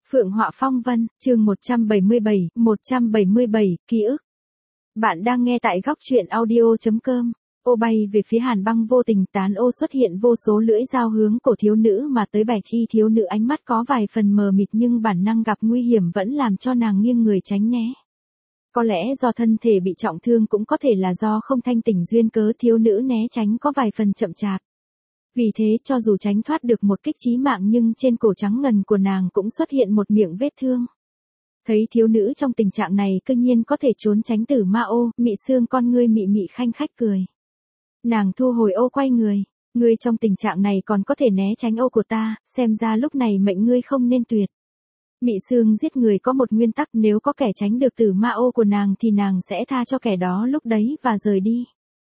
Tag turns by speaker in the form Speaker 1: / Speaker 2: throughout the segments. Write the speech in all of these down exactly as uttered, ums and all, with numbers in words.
Speaker 1: Phượng Họa Phong Vân, chương một trăm bảy mươi bảy, một trăm bảy mươi bảy, ký ức. Bạn đang nghe tại góc truyện audio chấm com. Ô bay về phía Hàn Băng vô tình, tán ô xuất hiện vô số lưỡi dao hướng cổ thiếu nữ mà tới Bạch Chi thiếu nữ ánh mắt có vài phần mờ mịt nhưng bản năng gặp nguy hiểm vẫn làm cho nàng nghiêng người tránh né. Có lẽ do thân thể bị trọng thương, cũng có thể là do không thanh tỉnh duyên cớ, thiếu nữ né tránh có vài phần chậm chạp. Vì thế cho dù tránh thoát được một kích chí mạng nhưng trên cổ trắng ngần của nàng cũng xuất hiện một miệng vết thương. Thấy thiếu nữ trong tình trạng này cư nhiên có thể trốn tránh Tử Ma Ô, Mị Sương con ngươi mị mị khanh khách cười. Nàng thu hồi ô quay người, ngươi trong tình trạng này còn có thể né tránh ô của ta, xem ra lúc này mệnh ngươi không nên tuyệt. Mị Sương giết người có một nguyên tắc, nếu có kẻ tránh được Tử Ma Ô của nàng thì nàng sẽ tha cho kẻ đó lúc đấy và rời đi.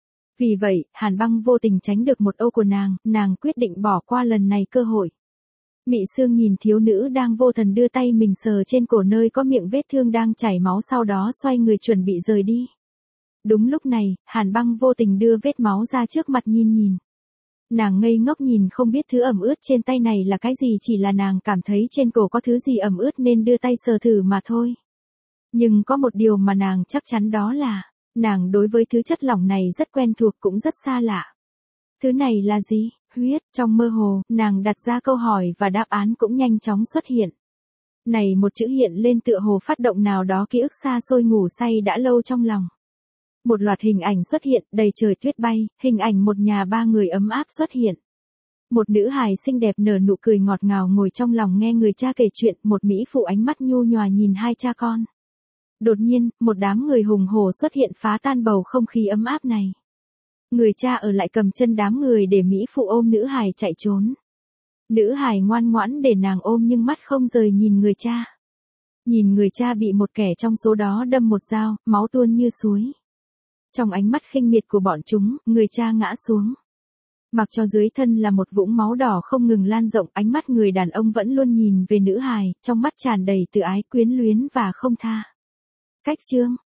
Speaker 1: Vì vậy, Hàn Băng vô tình tránh được một ô của nàng, nàng quyết định bỏ qua lần này cơ hội. Mị Sương nhìn thiếu nữ đang vô thần đưa tay mình sờ trên cổ nơi có miệng vết thương đang chảy máu, sau đó xoay người chuẩn bị rời đi. Đúng lúc này, Hàn Băng vô tình đưa vết máu ra trước mặt nhìn nhìn. Nàng ngây ngốc nhìn không biết thứ ẩm ướt trên tay này là cái gì, chỉ là nàng cảm thấy trên cổ có thứ gì ẩm ướt nên đưa tay sờ thử mà thôi. Nhưng có một điều mà nàng chắc chắn, đó là nàng đối với thứ chất lỏng này rất quen thuộc cũng rất xa lạ. Thứ này là gì? Huyết. Trong mơ hồ, nàng đặt ra câu hỏi và đáp án cũng nhanh chóng xuất hiện. Này, một chữ hiện lên tựa hồ phát động nào đó ký ức xa xôi ngủ say đã lâu trong lòng. Một loạt hình ảnh xuất hiện, đầy trời tuyết bay, hình ảnh một nhà ba người ấm áp xuất hiện. Một nữ hài xinh đẹp nở nụ cười ngọt ngào ngồi trong lòng nghe người cha kể chuyện, một mỹ phụ ánh mắt nhu nhòa nhìn hai cha con. Đột nhiên, một đám người hùng hổ xuất hiện phá tan bầu không khí ấm áp này. Người cha ở lại cầm chân đám người để mỹ phụ ôm nữ hài chạy trốn. Nữ hài ngoan ngoãn để nàng ôm nhưng mắt không rời nhìn người cha. Nhìn người cha bị một kẻ trong số đó đâm một dao, máu tuôn như suối. Trong ánh mắt khinh miệt của bọn chúng, người cha ngã xuống. Mặc cho dưới thân là một vũng máu đỏ không ngừng lan rộng, ánh mắt người đàn ông vẫn luôn nhìn về nữ hài, trong mắt tràn đầy tự ái, quyến luyến và không tha. Cách chương,